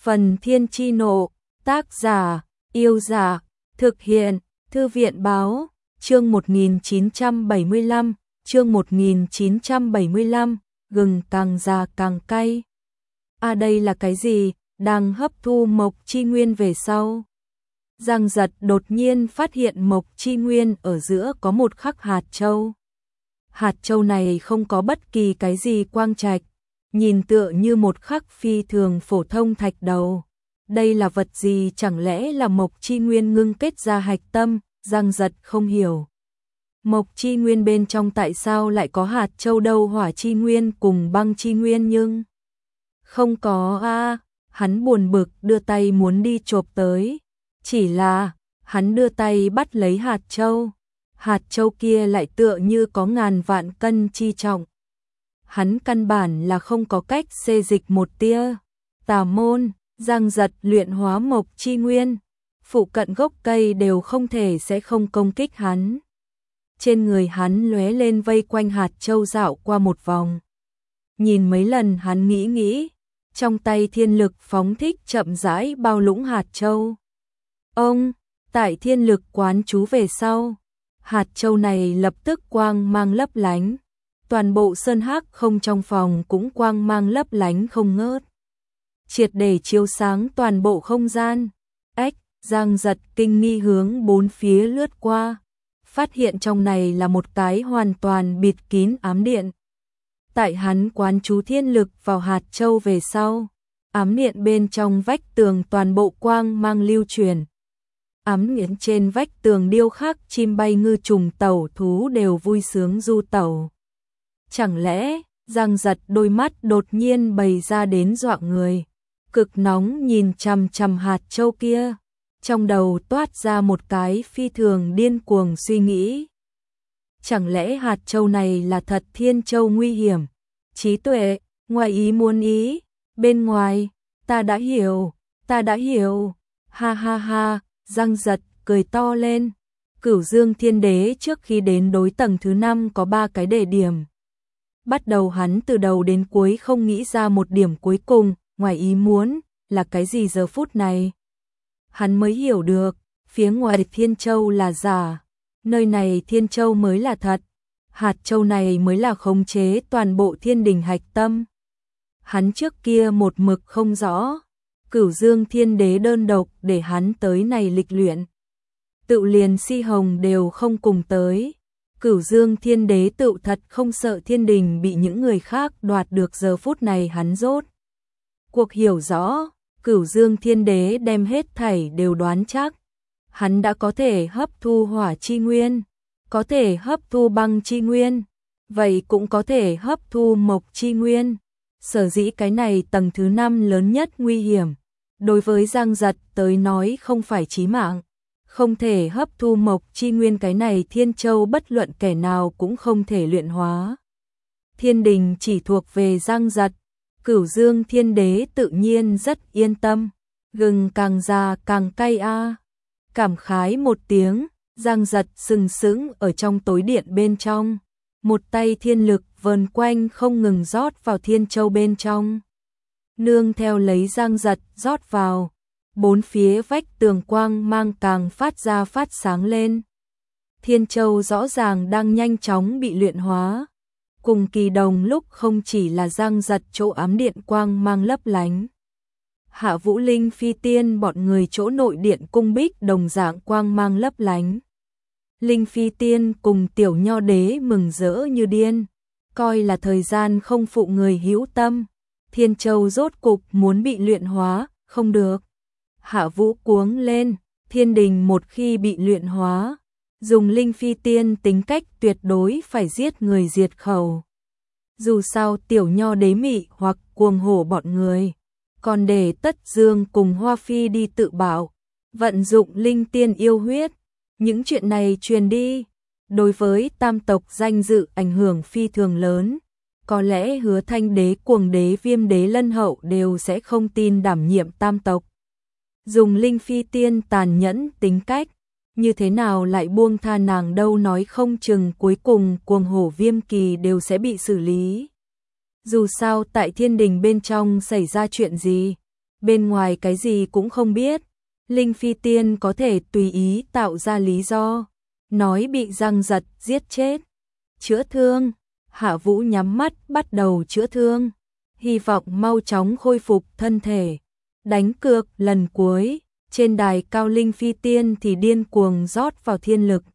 Phần Thiên Chi Nộ, tác giả, Yêu Giả, thực hiện, Thư viện Báo, chương 1975, chương 1975, gừng càng già càng cay. À đây là cái gì, đang hấp thu mộc chi nguyên về sau. Giang Giật đột nhiên phát hiện mộc chi nguyên ở giữa có một khắc hạt châu. Hạt châu này không có bất kỳ cái gì quang trạch, nhìn tựa như một khắc phi thường phổ thông thạch đầu. Đây là vật gì, chẳng lẽ là mộc chi nguyên ngưng kết ra hạch tâm? Giang Giật không hiểu. Mộc chi nguyên bên trong tại sao lại có hạt châu đâu? Hỏa chi nguyên cùng băng chi nguyên nhưng không có a. Hắn buồn bực đưa tay muốn đi chộp tới, chỉ là hắn đưa tay bắt lấy hạt châu kia lại tựa như có ngàn vạn cân chi trọng. Hắn căn bản là không có cách xê dịch một tia. Tà môn, Giang Giật luyện hóa mộc chi nguyên, phụ cận gốc cây đều không thể sẽ không công kích hắn. Trên người hắn lóe lên vây quanh hạt châu dạo qua một vòng. Nhìn mấy lần hắn nghĩ, trong tay thiên lực phóng thích chậm rãi bao lũng hạt châu. Ông, tại thiên lực quán chú về sau, hạt châu này lập tức quang mang lấp lánh. Toàn bộ sơn hắc không trong phòng cũng quang mang lấp lánh không ngớt, triệt để chiếu sáng toàn bộ không gian. Giang Giật kinh nghi hướng bốn phía lướt qua, phát hiện trong này là một cái hoàn toàn bịt kín ám điện. Tại hắn quán chú thiên lực vào hạt châu về sau, ám điện bên trong vách tường toàn bộ quang mang lưu truyền. Ám điện trên vách tường điêu khắc chim bay ngư trùng tẩu thú đều vui sướng du tẩu. Chẳng lẽ, Giang Giật đôi mắt đột nhiên bày ra đến dọa người, cực nóng nhìn chằm chằm hạt châu kia, trong đầu toát ra một cái phi thường điên cuồng suy nghĩ. Chẳng lẽ hạt châu này là thật thiên châu nguy hiểm, trí tuệ, ngoài ý muốn ý, bên ngoài, ta đã hiểu, ha ha ha, Giang Giật cười to lên. Cửu Dương Thiên Đế trước khi đến đối tầng thứ 5 có 3 cái đề điểm. Bắt đầu hắn từ đầu đến cuối không nghĩ ra một điểm cuối cùng, ngoài ý muốn, là cái gì giờ phút này. Hắn mới hiểu được, phía ngoài Thiên Châu là giả, nơi này Thiên Châu mới là thật, hạt châu này mới là khống chế toàn bộ thiên đình hạch tâm. Hắn trước kia một mực không rõ, Cửu Dương Thiên Đế đơn độc để hắn tới này lịch luyện. Tự liền Si Hồng đều không cùng tới. Cửu Dương Thiên Đế tự thật không sợ thiên đình bị những người khác đoạt được, giờ phút này hắn rốt cuộc hiểu rõ, Cửu Dương Thiên Đế đem hết thảy đều đoán chắc. Hắn đã có thể hấp thu hỏa chi nguyên, có thể hấp thu băng chi nguyên, vậy cũng có thể hấp thu mộc chi nguyên. Sở dĩ cái này tầng thứ 5 lớn nhất nguy hiểm, đối với Giang Giật tới nói không phải chí mạng. Không thể hấp thu mộc chi nguyên cái này thiên châu bất luận kẻ nào cũng không thể luyện hóa. Thiên đình chỉ thuộc về Giang Giật, Cửu Dương Thiên Đế tự nhiên rất yên tâm. Gừng càng già càng cay a. Cảm khái một tiếng, Giang Giật sừng sững ở trong tối điện bên trong. Một tay thiên lực vờn quanh không ngừng rót vào thiên châu bên trong. Nương theo lấy Giang Giật rót vào, bốn phía vách tường quang mang càng phát sáng lên. Thiên châu rõ ràng đang nhanh chóng bị luyện hóa. Cùng kỳ đồng lúc không chỉ là Giang Giật chỗ ám điện quang mang lấp lánh. Hạ Vũ Linh Phi Tiên bọn người chỗ nội điện cung bích đồng dạng quang mang lấp lánh. Linh Phi Tiên cùng Tiểu Nho Đế mừng rỡ như điên, coi là thời gian không phụ người hữu tâm. Thiên châu rốt cục muốn bị luyện hóa, không được. Hạ Vũ cuống lên, thiên đình một khi bị luyện hóa, dùng Linh Phi Tiên tính cách tuyệt đối phải giết người diệt khẩu. Dù sao Tiểu Nho Đế mị hoặc cuồng hổ bọn người, còn để Tất Dương cùng Hoa Phi đi tự bảo, vận dụng linh tiên yêu huyết. Những chuyện này truyền đi, đối với tam tộc danh dự ảnh hưởng phi thường lớn. Có lẽ Hứa Thanh Đế, Cuồng Đế, Viêm Đế, Lân Hậu đều sẽ không tin đảm nhiệm tam tộc. Dùng Linh Phi Tiên tàn nhẫn tính cách, như thế nào lại buông tha nàng đâu, nói không chừng cuối cùng Cuồng Hổ, Viêm Kỳ đều sẽ bị xử lý. Dù sao tại thiên đình bên trong xảy ra chuyện gì, bên ngoài cái gì cũng không biết. Linh Phi Tiên có thể tùy ý tạo ra lý do, nói bị Giang Giật giết chết. Chữa thương, Hạ Vũ nhắm mắt bắt đầu chữa thương, hy vọng mau chóng khôi phục thân thể. Đánh cược lần cuối, trên đài cao Linh Phi Tiên thì điên cuồng rót vào thiên lực.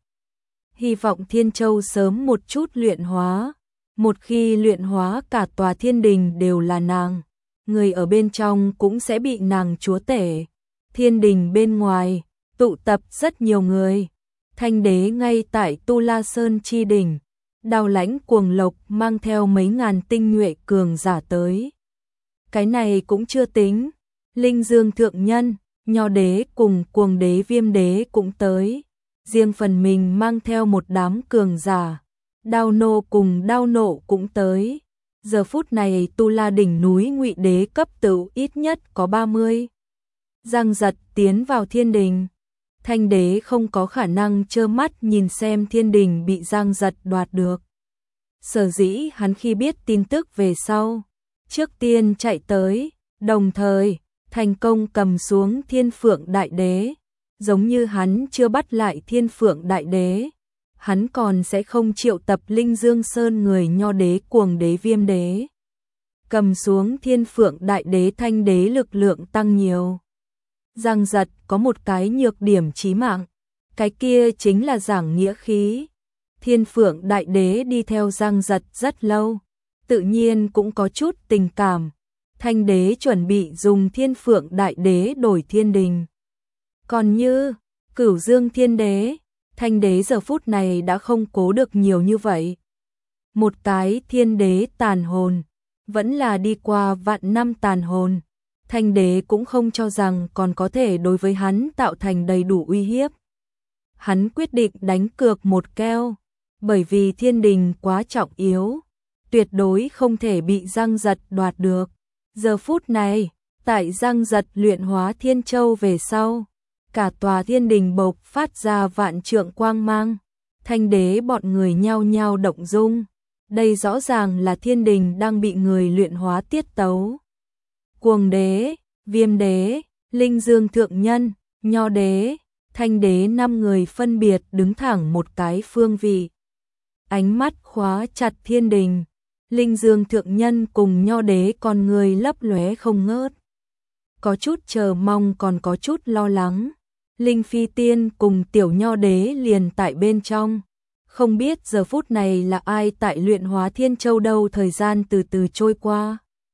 Hy vọng Thiên Châu sớm một chút luyện hóa, một khi luyện hóa cả tòa thiên đình đều là nàng, người ở bên trong cũng sẽ bị nàng chúa tể. Thiên đình bên ngoài, tụ tập rất nhiều người. Thanh đế ngay tại Tu La Sơn chi đỉnh, Đao Lãnh Cuồng Lộc mang theo mấy ngàn tinh nhuệ cường giả tới. Cái này cũng chưa tính, Linh Dương Thượng Nhân, Nho Đế cùng Cuồng Đế Viêm Đế cũng tới, riêng phần mình mang theo một đám cường giả. Đao Nô cùng Đao Nộ cũng tới. Giờ phút này Tu La đỉnh núi Ngụy Đế cấp tựu ít nhất có 30. Giang Giật tiến vào thiên đình. Thanh đế không có khả năng trơ mắt nhìn xem thiên đình bị Giang Giật đoạt được. Sở dĩ hắn khi biết tin tức về sau, trước tiên chạy tới, đồng thời thành công cầm xuống Thiên Phượng Đại Đế. Giống như hắn chưa bắt lại Thiên Phượng Đại Đế, hắn còn sẽ không triệu tập Linh Dương Sơn người Nho Đế Cuồng Đế Viêm Đế. Cầm xuống Thiên Phượng Đại Đế, thanh đế lực lượng tăng nhiều. Giang Giật có một cái nhược điểm chí mạng, cái kia chính là giảng nghĩa khí. Thiên Phượng Đại Đế đi theo Giang Giật rất lâu, tự nhiên cũng có chút tình cảm. Thanh đế chuẩn bị dùng Thiên Phượng Đại Đế đổi thiên đình. Còn như Cửu Dương Thiên Đế, thanh đế giờ phút này đã không cố được nhiều như vậy. Một cái thiên đế tàn hồn, vẫn là đi qua vạn năm tàn hồn. Thanh đế cũng không cho rằng còn có thể đối với hắn tạo thành đầy đủ uy hiếp. Hắn quyết định đánh cược một keo, bởi vì thiên đình quá trọng yếu, tuyệt đối không thể bị Giang Giật đoạt được. Giờ phút này, tại Giang Giật luyện hóa Thiên Châu về sau, cả tòa thiên đình bộc phát ra vạn trượng quang mang. Thanh đế bọn người nhao nhao động dung. Đây rõ ràng là thiên đình đang bị người luyện hóa tiết tấu. Cuồng Đế, Viêm Đế, Linh Dương Thượng Nhân, Nho Đế, Thanh Đế 5 người phân biệt đứng thẳng một cái phương vị. Ánh mắt khóa chặt thiên đình. Linh Dương Thượng Nhân cùng Nho Đế con người lấp lóe không ngớt. Có chút chờ mong còn có chút lo lắng. Linh Phi Tiên cùng Tiểu Nho Đế liền tại bên trong. Không biết giờ phút này là ai tại luyện hóa Thiên Châu đâu. Thời gian từ từ trôi qua.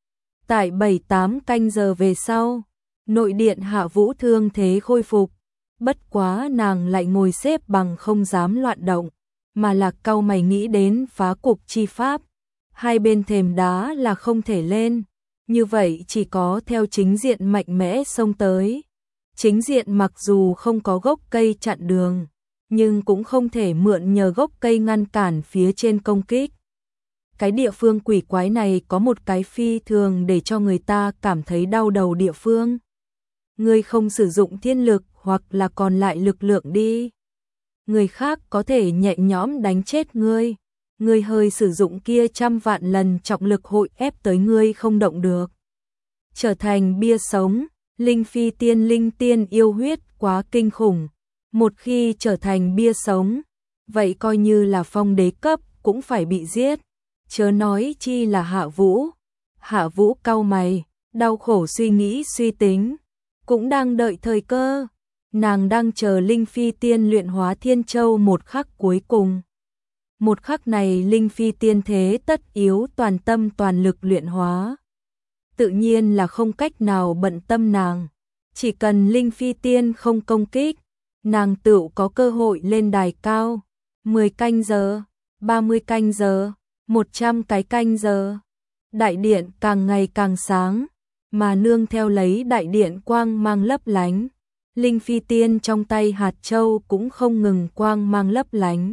Tại 7-8 canh giờ về sau, nội điện Hạ Vũ thương thế khôi phục. Bất quá nàng lại ngồi xếp bằng không dám loạn động, mà là cau mày nghĩ đến phá cục chi pháp. Hai bên thềm đá là không thể lên, như vậy chỉ có theo chính diện mạnh mẽ xông tới. Chính diện mặc dù không có gốc cây chặn đường, nhưng cũng không thể mượn nhờ gốc cây ngăn cản phía trên công kích. Cái địa phương quỷ quái này có một cái phi thường để cho người ta cảm thấy đau đầu địa phương. Ngươi không sử dụng thiên lực hoặc là còn lại lực lượng đi, người khác có thể nhẹ nhõm đánh chết ngươi. Ngươi hơi sử dụng kia 100 vạn lần trọng lực hội ép tới ngươi không động được. Trở thành bia sống, Linh Phi Tiên linh tiên yêu huyết quá kinh khủng. Một khi trở thành bia sống, vậy coi như là phong đế cấp cũng phải bị giết. Chớ nói chi là Hạ Vũ. Hạ Vũ cau mày, đau khổ suy nghĩ suy tính, cũng đang đợi thời cơ. Nàng đang chờ Linh Phi Tiên luyện hóa Thiên Châu một khắc cuối cùng. Một khắc này Linh Phi Tiên thế tất yếu toàn tâm toàn lực luyện hóa. Tự nhiên là không cách nào bận tâm nàng. Chỉ cần Linh Phi Tiên không công kích, nàng tựu có cơ hội lên đài cao. 10 canh giờ, 30 canh giờ, 100 cái canh giờ. Đại điện càng ngày càng sáng, mà nương theo lấy đại điện quang mang lấp lánh. Linh Phi Tiên trong tay hạt châu cũng không ngừng quang mang lấp lánh.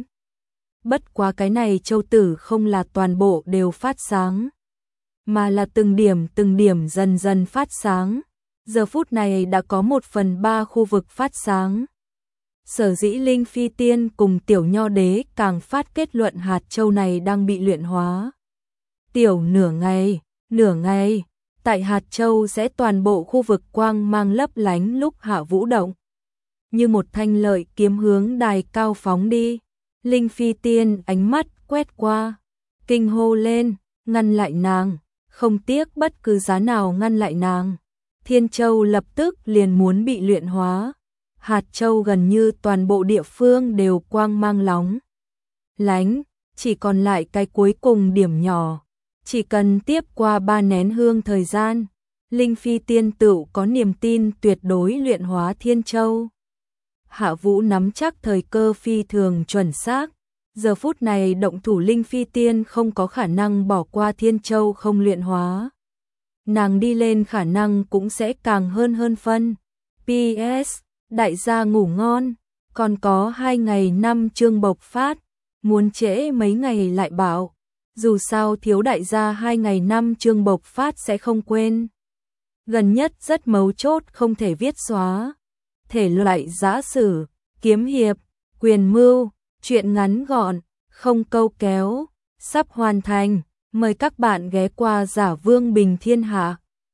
Bất quá cái này châu tử không là toàn bộ đều phát sáng, mà là từng điểm dần dần phát sáng. Giờ phút này đã có 1/3 khu vực phát sáng. Sở dĩ Linh Phi Tiên cùng Tiểu Nho Đế càng phát kết luận hạt châu này đang bị luyện hóa. Tiểu nửa ngày, tại Hạt Châu sẽ toàn bộ khu vực quang mang lấp lánh lúc Hạ Vũ động. Như một thanh lợi kiếm hướng đài cao phóng đi. Linh Phi Tiên ánh mắt quét qua, kinh hô lên, ngăn lại nàng, không tiếc bất cứ giá nào ngăn lại nàng. Thiên Châu lập tức liền muốn bị luyện hóa. Hạt Châu gần như toàn bộ địa phương đều quang mang lóng lánh, chỉ còn lại cái cuối cùng điểm nhỏ. Chỉ cần tiếp qua 3 nén hương thời gian, Linh Phi Tiên tựu có niềm tin tuyệt đối luyện hóa Thiên Châu. Hạ Vũ nắm chắc thời cơ phi thường chuẩn xác. Giờ phút này động thủ Linh Phi Tiên không có khả năng bỏ qua Thiên Châu không luyện hóa. Nàng đi lên khả năng cũng sẽ càng hơn phân. PS, đại gia ngủ ngon, còn có 2 ngày 5 chương bộc phát, muốn trễ mấy ngày lại bảo. Dù sao thiếu đại gia 2 ngày 5 chương bộc phát sẽ không quên. Gần nhất rất mấu chốt không thể viết xóa. Thể loại giã sử, kiếm hiệp, quyền mưu, truyện ngắn gọn, không câu kéo, sắp hoàn thành. Mời các bạn ghé qua Giả Vương Bình Thiên Hạ.